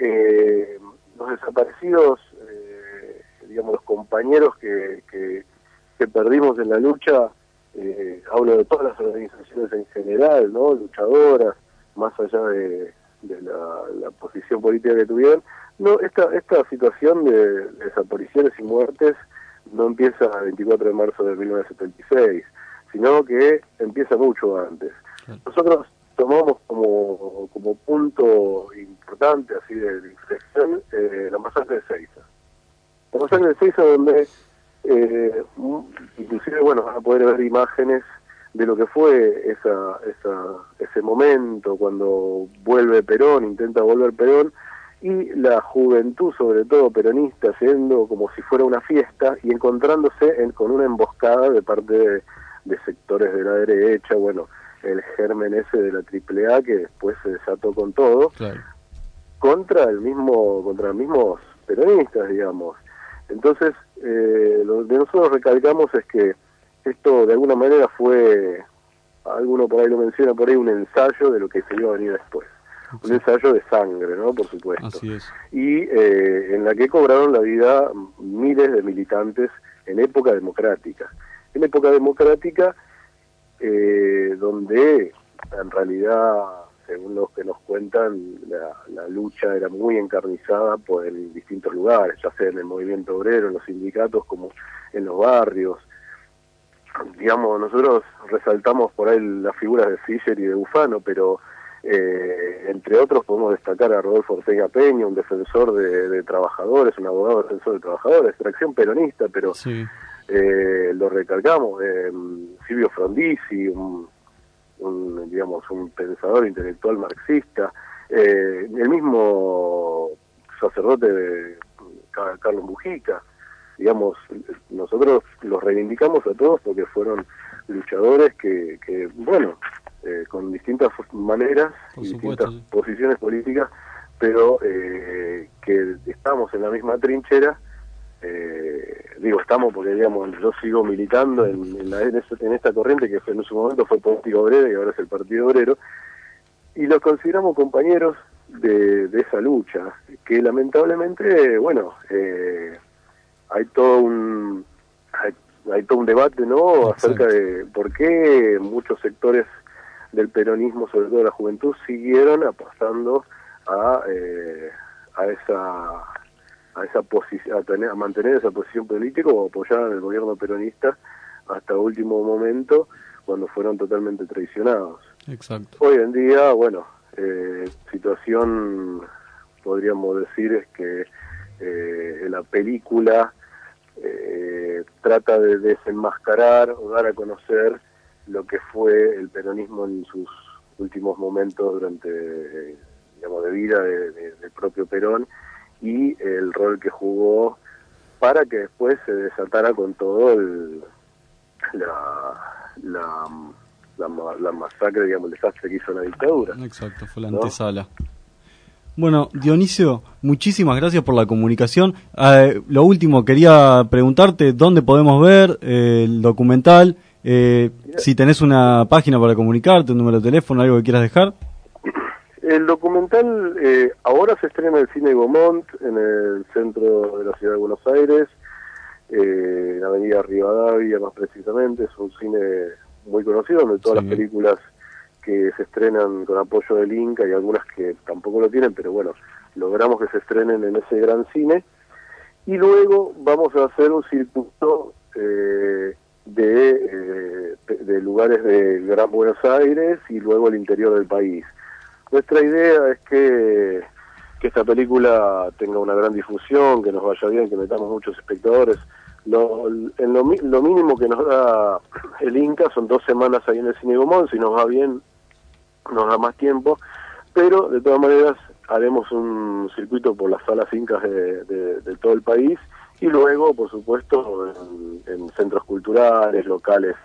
los desaparecidos, digamos, los compañeros que perdimos en la lucha, hablo de todas las organizaciones en general, ¿no? Luchadoras, más allá de la posición política que tuvieron. No, esta situación de desapariciones y muertes no empieza el 24 de marzo de 1976, sino que empieza mucho antes. Nosotros tomamos como punto importante así de inflexión la masacre de Seiza. La masacre de Seiza, donde inclusive, bueno, van a poder ver imágenes de lo que fue ese momento cuando vuelve Perón, intenta volver Perón, y la juventud, sobre todo peronista, haciendo como si fuera una fiesta y encontrándose con una emboscada de parte de sectores de la derecha, bueno, el germen ese de la AAA que después se desató con todo, claro, contra los mismos peronistas, digamos. Entonces, lo que nosotros recalcamos es que esto de alguna manera fue, alguno por ahí lo menciona por ahí, un ensayo de lo que se iba a venir después. un ensayo de sangre, ¿no? Por supuesto. Así es. Y en la que cobraron la vida miles de militantes en época democrática. En época democrática, donde en realidad, según los que nos cuentan, la lucha era muy encarnizada en distintos lugares, ya sea en el movimiento obrero, en los sindicatos, como en los barrios. Digamos, nosotros resaltamos por ahí las figuras de Fischer y de Bufano, pero entre otros podemos destacar a Rodolfo Ortega Peña, un defensor de trabajadores, un abogado defensor de trabajadores, de extracción peronista, pero sí. Lo recalcamos, Silvio Frondizi, digamos, un pensador intelectual marxista, el mismo sacerdote Carlos Mujica. Digamos, nosotros los reivindicamos a todos porque fueron luchadores que bueno, con distintas maneras y distintas posiciones políticas, pero que estamos en la misma trinchera. Digo estamos porque, digamos, yo sigo militando en esta corriente que en su momento fue Política Obrera y ahora es el Partido Obrero, y los consideramos compañeros de esa lucha, que lamentablemente, bueno, hay todo un debate, ¿no? Acerca de por qué muchos sectores del peronismo, sobre todo la juventud, siguieron apostando a mantener esa posición política o apoyaron el gobierno peronista hasta último momento, cuando fueron totalmente traicionados. Exacto. Hoy en día, bueno, situación, podríamos decir, es que la película trata de desenmascarar o dar a conocer lo que fue el peronismo en sus últimos momentos durante, digamos, de vida del propio Perón, y el rol que jugó para que después se desatara con todo la masacre, digamos, el desastre que hizo la dictadura. Exacto, fue la antesala. Bueno, Dionisio, muchísimas gracias por la comunicación. Lo último, quería preguntarte dónde podemos ver el documental, si tenés una página para comunicarte, un número de teléfono, algo que quieras dejar. El documental ahora se estrena en el Cine Gaumont, en el centro de la ciudad de Buenos Aires, en la avenida Rivadavia más precisamente. Es un cine muy conocido, donde todas las películas que se estrenan con apoyo del Inca y algunas que tampoco lo tienen, pero bueno, logramos que se estrenen en ese gran cine. Y luego vamos a hacer un circuito de lugares del Gran Buenos Aires y luego el interior del país. Nuestra idea es que esta película tenga una gran difusión, que nos vaya bien, que metamos muchos espectadores. Lo mínimo que nos da el Inca son 2 semanas ahí en el Cine Gaumont. Si nos va bien, nos da más tiempo, pero de todas maneras haremos un circuito por las salas incas de todo el país, y luego, por supuesto, en centros culturales, locales,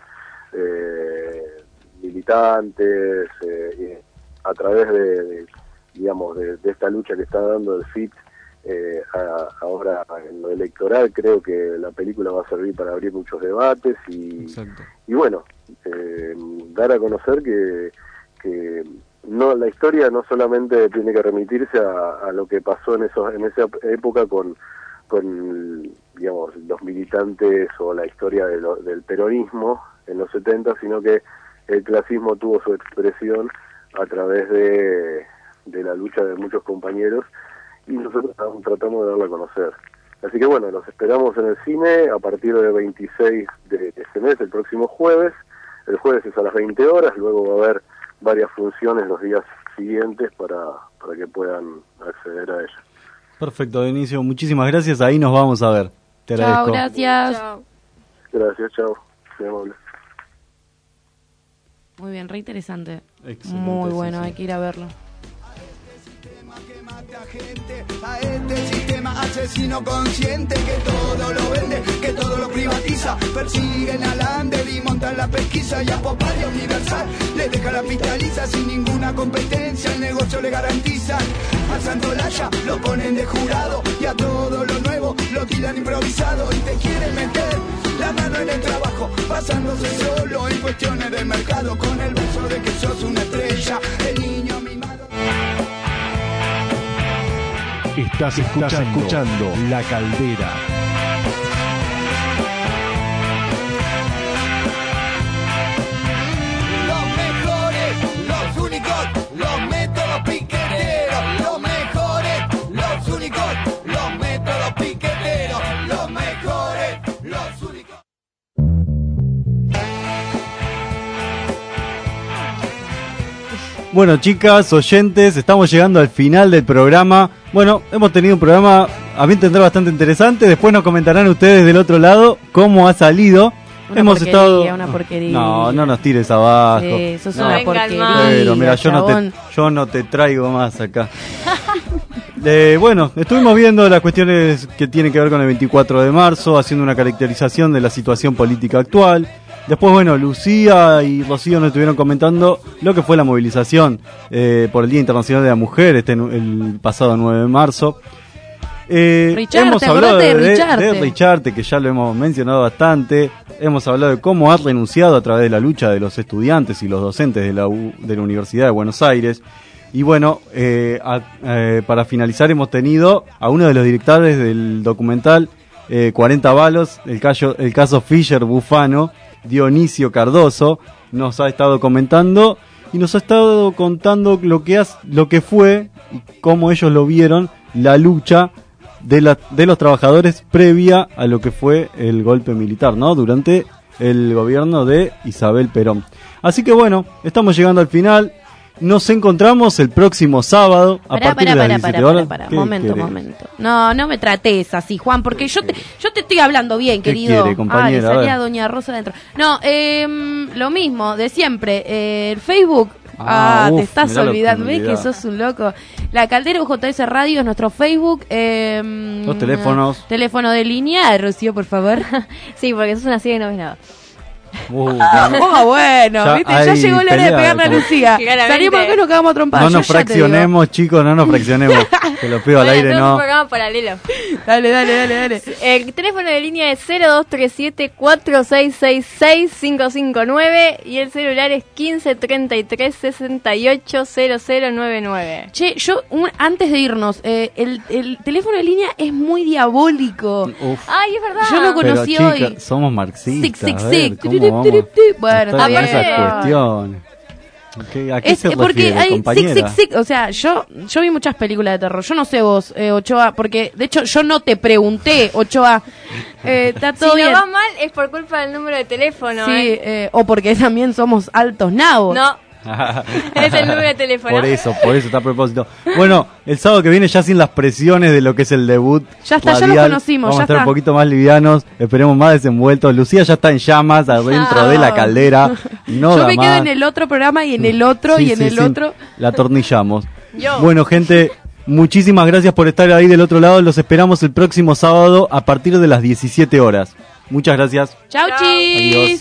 militantes, a través de esta lucha que está dando el FIT. Ahora en lo electoral creo que la película va a servir para abrir muchos debates y bueno, dar a conocer que no, la historia no solamente tiene que remitirse a lo que pasó en esa época con digamos, los militantes o la historia del peronismo en los 70, sino que el clasismo tuvo su expresión a través de la lucha de muchos compañeros, y nosotros tratamos de darla a conocer. Así que bueno, los esperamos en el cine a partir del 26 de este mes, el próximo jueves. El jueves es a las 20 horas, luego va a haber varias funciones los días siguientes para que puedan acceder a ella. Perfecto, Dionisio, muchísimas gracias. Ahí nos vamos a ver. Te agradezco. Chao, gracias. Chao. Gracias, chao. Muy amable. Muy bien, re interesante. Excelente, muy bueno, sí. hay que ir a verlo. A este sistema asesino consciente que todo lo vende, que todo lo privatiza. Persiguen al Ander y montan la pesquisa, y a Poparia Universal le deja la pistaliza sin ninguna competencia, el negocio le garantizan. Al Santolaya lo ponen de jurado y a todo lo nuevo lo tiran improvisado, y te quieren meter la mano en el trabajo, basándose solo en cuestiones del mercado, con el beso de que sos una estrella, el niño mimado. Estás escuchando La Caldera. Los mejores, los únicos, los métodos piqueteros. Los mejores, los únicos, los métodos piqueteros. Los mejores, los únicos. Bueno, chicas, oyentes, estamos llegando al final del programa. Bueno, hemos tenido un programa, a mi entender, bastante interesante. Después nos comentarán ustedes del otro lado cómo ha salido. Hemos estado... Una porquería. No nos tires abajo. Sí, sos no, una porquería. Pero mira, yo no te traigo más acá. Bueno, estuvimos viendo las cuestiones que tienen que ver con el 24 de marzo, haciendo una caracterización de la situación política actual. Después, bueno, Lucía y Rocío nos estuvieron comentando lo que fue la movilización por el Día Internacional de la Mujer el pasado 9 de marzo. Hemos hablado de Richarte, que ya lo hemos mencionado bastante. Hemos hablado de cómo ha renunciado a través de la lucha de los estudiantes y los docentes de la Universidad de Buenos Aires. Y bueno, para finalizar hemos tenido a uno de los directores del documental 40 balos, el caso Fischer Bufano, Dionisio Cardoso, nos ha estado comentando y nos ha estado contando lo que fue y cómo ellos lo vieron, la lucha de los trabajadores previa a lo que fue el golpe militar, ¿no? Durante el gobierno de Isabel Perón. Así que bueno, estamos llegando al final. Nos encontramos el próximo sábado a partir de las 17 horas. Momento. No me trates así, Juan, porque yo te estoy hablando bien, querido. ¿Qué quiere, compañera? Salía Doña Rosa adentro. No, lo mismo, de siempre. El Facebook. Te estás olvidando, ves que sos un loco. La Caldera UJS Radio es nuestro Facebook. Los teléfonos. Teléfono de línea, Rocío, por favor. Sí, porque sos una ciega y no ves nada. Bueno, ya llegó la hora de pegarle a Lucía. Salimos acá y nos quedamos a trompar. No nos fraccionemos, chicos, no nos fraccionemos. Te lo pido al aire, no. Un programa paralelo. Dale. El teléfono de línea es 0237-4666-559 y el celular es 1533-680099. Che, antes de irnos, el teléfono de línea es muy diabólico. Ay, es verdad. Yo lo conocí pero, hoy. Chica, somos marxistas. Bueno, está bien. Esas cuestiones. ¿A qué se porque refiere, hay compañera? o sea, yo vi muchas películas de terror. Yo no sé vos, Ochoa, porque de hecho yo no te pregunté, Ochoa. Está todo bien. Si nos va mal es por culpa del número de teléfono. Sí, o porque también somos altos nabos. No. Es el número de teléfono. Por eso está a propósito. Bueno, el sábado que viene ya sin las presiones de lo que es el debut. Ya está, radial, ya lo conocimos. Vamos ya a estar está. un poquito más livianos, esperemos más desenvueltos. Lucía ya está en llamas adentro de la caldera. No yo me quedo más. en el otro programa y en el otro Sí, y en el otro. La atornillamos. Yo. Bueno, gente, muchísimas gracias por estar ahí del otro lado. Los esperamos el próximo sábado a partir de las 17 horas. Muchas gracias. Chau, chis. Adiós.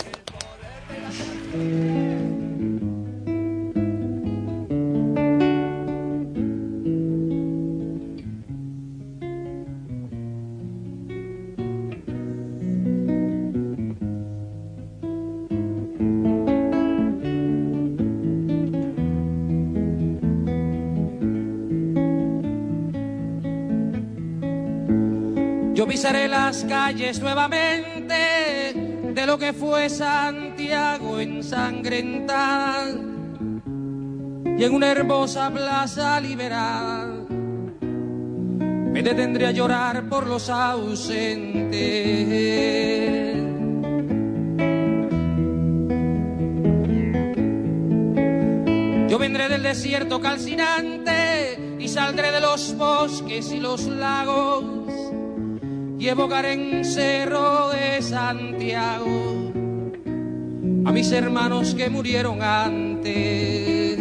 Yo pisaré las calles nuevamente de lo que fue Santiago ensangrentada y en una hermosa plaza liberada me detendré a llorar por los ausentes. Yo vendré del desierto calcinante y saldré de los bosques y los lagos y evocaré en Cerro de Santiago a mis hermanos que murieron antes.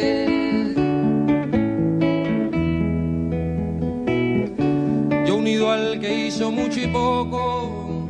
Yo unido al que hizo mucho y poco,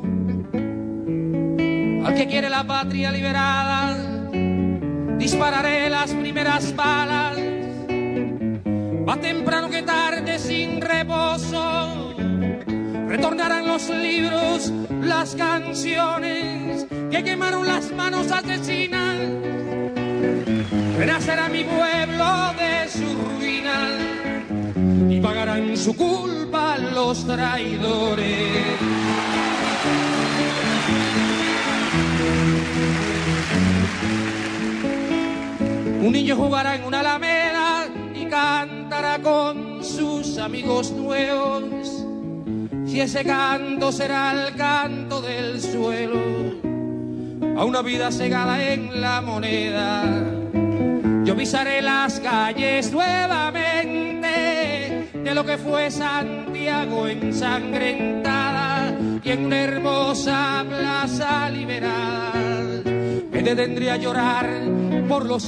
al que quiere la patria liberada, dispararé las primeras balas, más temprano que tarde sin reposo. Retornarán los libros, las canciones que quemaron las manos asesinas. Renacerá mi pueblo de su ruina y pagarán su culpa los traidores. Un niño jugará en una alameda y cantará con sus amigos nuevos. Si ese canto será el canto del suelo, a una vida cegada en la moneda. Yo pisaré las calles nuevamente de lo que fue Santiago ensangrentada, y en una hermosa plaza liberada me detendré a llorar por los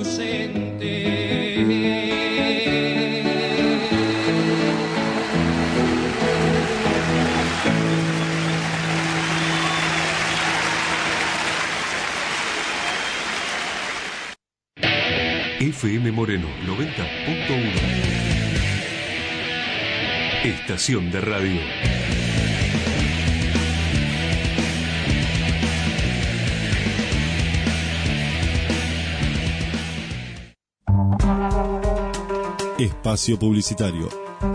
ausentes. FM Moreno 90.1. Estación de radio. Espacio publicitario.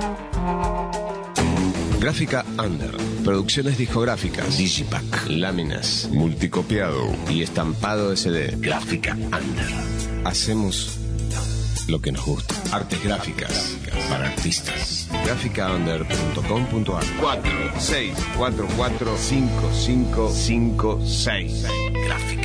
Gráfica Under. Producciones discográficas. Digipack. Láminas. Multicopiado. Y estampado SD. Gráfica Under. Hacemos lo que nos gusta. Artes gráficas para artistas. Gráficaunder.com.ar 4 6 4 4 5 5 5 6. Gráfica.